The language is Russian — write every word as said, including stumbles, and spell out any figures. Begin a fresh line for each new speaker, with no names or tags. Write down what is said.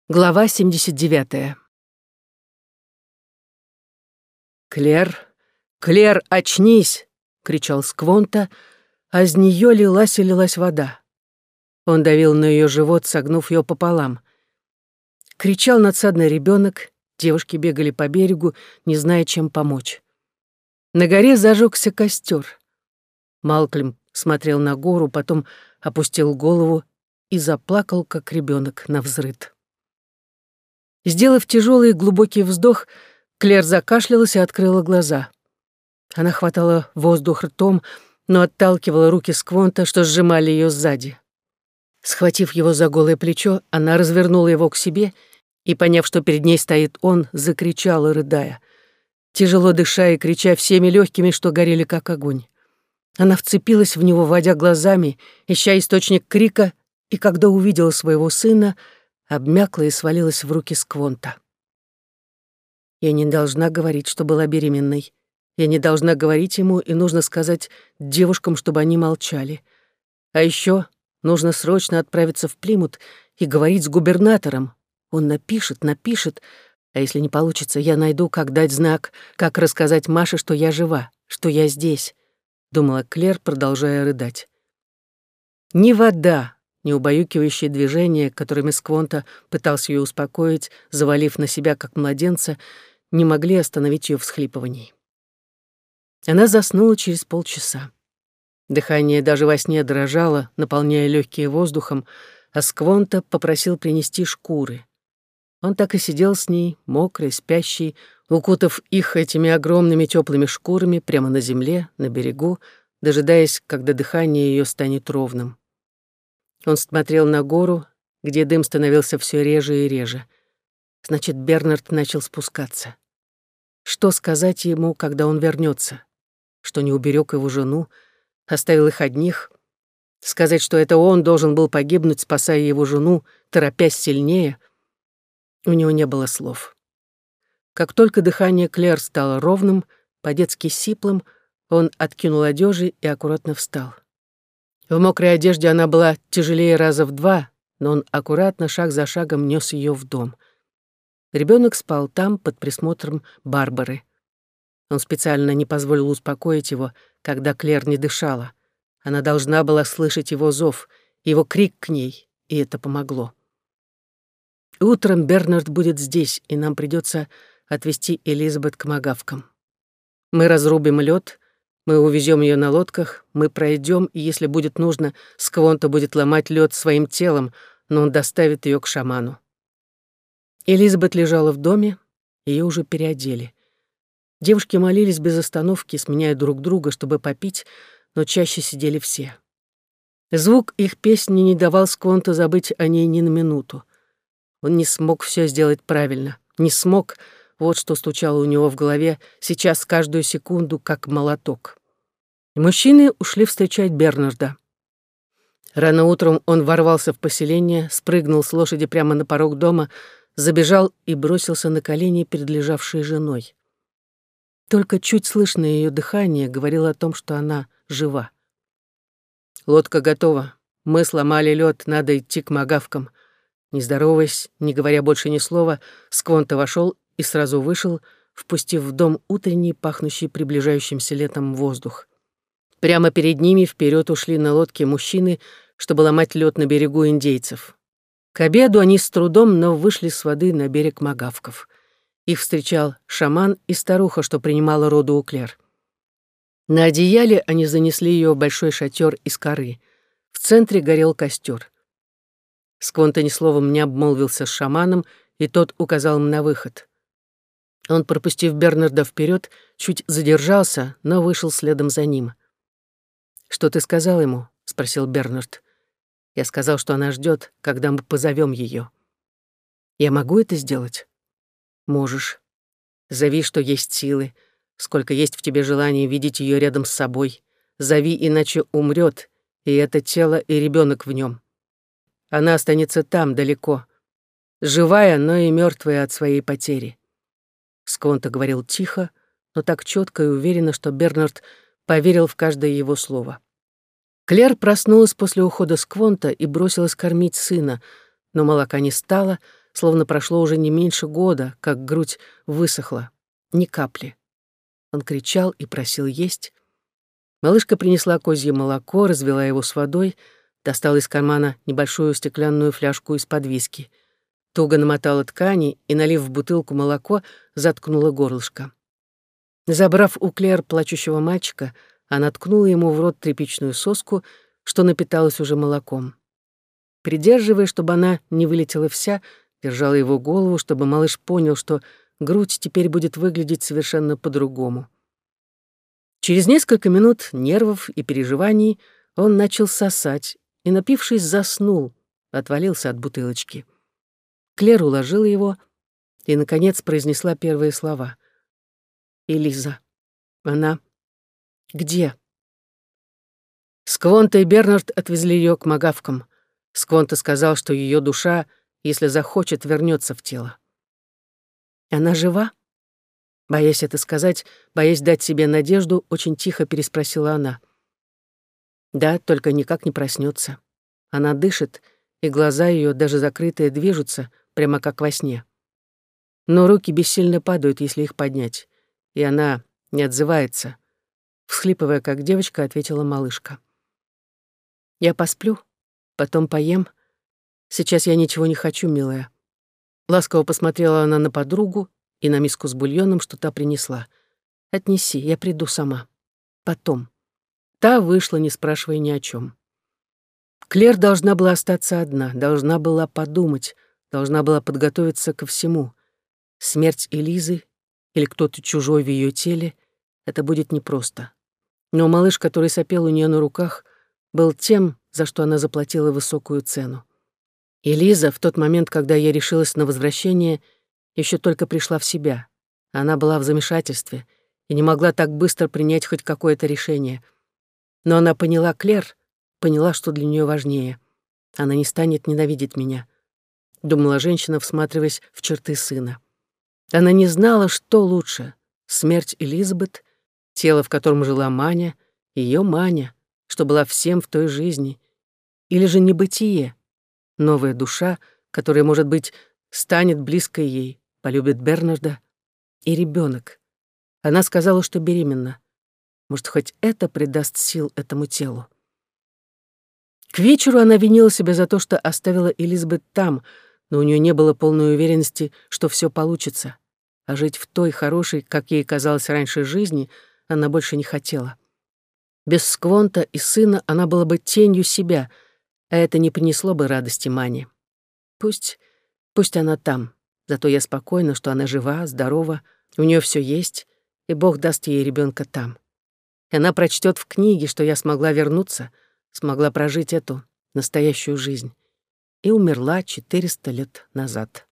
Глава семьдесят девятая. «Клер! Клер, очнись!» — кричал Сквонта, а из нее лилась и лилась вода. Он давил на ее живот, согнув ее пополам. Кричал надсадный ребенок, девушки бегали по берегу, не зная, чем помочь. На горе зажегся костер. Малкольм смотрел на гору, потом опустил голову и заплакал, как ребенок, навзрыд. Сделав тяжелый и глубокий вздох, Клер закашлялась и открыла глаза. Она хватала воздух ртом, но отталкивала руки Сквонта, что сжимали ее сзади. Схватив его за голое плечо, она развернула его к себе и, поняв, что перед ней стоит он, закричала, рыдая, тяжело дыша и крича всеми легкими, что горели как огонь. Она вцепилась в него, водя глазами, ища источник крика, и когда увидела своего сына, обмякла и свалилась в руки Сквонта. Я не должна говорить, что была беременной. Я не должна говорить ему, и нужно сказать девушкам, чтобы они молчали. А еще нужно срочно отправиться в Плимут и говорить с губернатором. Он напишет, напишет, а если не получится, я найду, как дать знак, как рассказать Маше, что я жива, что я здесь, — думала Клер, продолжая рыдать. Ни вода, ни убаюкивающие движения, которыми Сквонта пытался ее успокоить, завалив на себя, как младенца, не могли остановить ее всхлипываний. Она заснула через полчаса. Дыхание даже во сне дрожало, наполняя легкие воздухом, а Сквонта попросил принести шкуры. Он так и сидел с ней, мокрый, спящий, укутав их этими огромными теплыми шкурами прямо на земле, на берегу, дожидаясь, когда дыхание ее станет ровным. Он смотрел на гору, где дым становился все реже и реже. Значит, Бернард начал спускаться. Что сказать ему, когда он вернется? Что не уберег его жену, оставил их одних? Сказать, что это он должен был погибнуть, спасая его жену, торопясь сильнее? У него не было слов. Как только дыхание Клер стало ровным, по-детски сиплым, он откинул одежи и аккуратно встал. В мокрой одежде она была тяжелее раза в два, но он аккуратно, шаг за шагом, нес ее в дом. Ребенок спал там, под присмотром Барбары. Он специально не позволил успокоить его, когда Клер не дышала. Она должна была слышать его зов, его крик к ней, и это помогло. Утром Бернард будет здесь, и нам придется отвезти Элизабет к магавкам. Мы разрубим лед. Мы увезем ее на лодках, мы пройдем, и если будет нужно, Сквонта будет ломать лед своим телом, но он доставит ее к шаману. Элизабет лежала в доме, ее уже переодели. Девушки молились без остановки, сменяя друг друга, чтобы попить, но чаще сидели все. Звук их песни не давал Сквонта забыть о ней ни на минуту. Он не смог все сделать правильно, не смог. Вот что стучало у него в голове сейчас каждую секунду, как молоток. И мужчины ушли встречать Бернарда. Рано утром он ворвался в поселение, спрыгнул с лошади прямо на порог дома, забежал и бросился на колени перед лежавшей женой. Только чуть слышное ее дыхание говорило о том, что она жива. «Лодка готова. Мы сломали лед, надо идти к магавкам». Не здороваясь, не говоря больше ни слова, Сквонта вошел и сразу вышел, впустив в дом утренний, пахнущий приближающимся летом воздух. Прямо перед ними вперед ушли на лодке мужчины, чтобы ломать лед на берегу индейцев. К обеду они с трудом, но вышли с воды на берег магавков. Их встречал шаман и старуха, что принимала роду у Клер. На одеяле они занесли ее в большой шатер из коры. В центре горел костер. Сквонта ни словом не обмолвился с шаманом, и тот указал им на выход. Он, пропустив Бернарда вперед, чуть задержался, но вышел следом за ним. «Что ты сказал ему?» — спросил Бернард. «Я сказал, что она ждет, когда мы позовем ее. Я могу это сделать?» «Можешь. Зови, что есть силы, сколько есть в тебе желания видеть ее рядом с собой. Зови, иначе умрет, и это тело, и ребенок в нем. Она останется там, далеко, живая, но и мертвая от своей потери». Сквонта говорил тихо, но так четко и уверенно, что Бернард поверил в каждое его слово. Клер проснулась после ухода Сквонта и бросилась кормить сына, но молока не стало, словно прошло уже не меньше года, как грудь высохла. Ни капли. Он кричал и просил есть. Малышка принесла козье молоко, развела его с водой, достала из кармана небольшую стеклянную фляжку из-под виски. Туго намотала ткани и, налив в бутылку молоко, заткнула горлышко. Забрав у Клэр плачущего мальчика, она ткнула ему в рот тряпичную соску, что напиталась уже молоком. Придерживая, чтобы она не вылетела вся, держала его голову, чтобы малыш понял, что грудь теперь будет выглядеть совершенно по-другому. Через несколько минут нервов и переживаний он начал сосать и, напившись, заснул, отвалился от бутылочки. Клэр уложила его и, наконец, произнесла первые слова. «Элиза. Она... где?» Сквонта и Бернард отвезли ее к магавкам. Сквонта сказал, что ее душа, если захочет, вернется в тело. «Она жива?» Боясь это сказать, боясь дать себе надежду, очень тихо переспросила она. «Да, только никак не проснется. Она дышит, и глаза ее, даже закрытые, движутся, прямо как во сне. Но руки бессильно падают, если их поднять, и она не отзывается», — всхлипывая, как девочка, ответила малышка. «Я посплю, потом поем. Сейчас я ничего не хочу, милая». Ласково посмотрела она на подругу и на миску с бульоном, что та принесла. «Отнеси, я приду сама. Потом». Та вышла, не спрашивая ни о чем. Клэр должна была остаться одна, должна была подумать, должна была подготовиться ко всему. Смерть Элизы или кто-то чужой в ее теле — это будет непросто. Но малыш, который сопел у нее на руках, был тем, за что она заплатила высокую цену. Элиза, в тот момент, когда я решилась на возвращение, еще только пришла в себя. Она была в замешательстве и не могла так быстро принять хоть какое-то решение. Но она поняла Клэр, поняла, что для нее важнее. Она не станет ненавидеть меня, думала женщина, всматриваясь в черты сына. Она не знала, что лучше — смерть Элизабет, тело, в котором жила Маня, ее Маня, что была всем в той жизни, или же небытие, новая душа, которая, может быть, станет близкой ей, полюбит Бернарда, и ребенок. Она сказала, что беременна. Может, хоть это придаст сил этому телу. К вечеру она винила себя за то, что оставила Элизабет там, но у нее не было полной уверенности, что все получится. А жить в той хорошей, как ей казалось раньше, жизни она больше не хотела. Без Сквонта и сына она была бы тенью себя, а это не принесло бы радости Мане. Пусть, пусть она там, зато я спокойна, что она жива, здорова, у нее все есть, и Бог даст ей ребенка там. И она прочтет в книге, что я смогла вернуться, смогла прожить эту настоящую жизнь и умерла четыреста лет назад.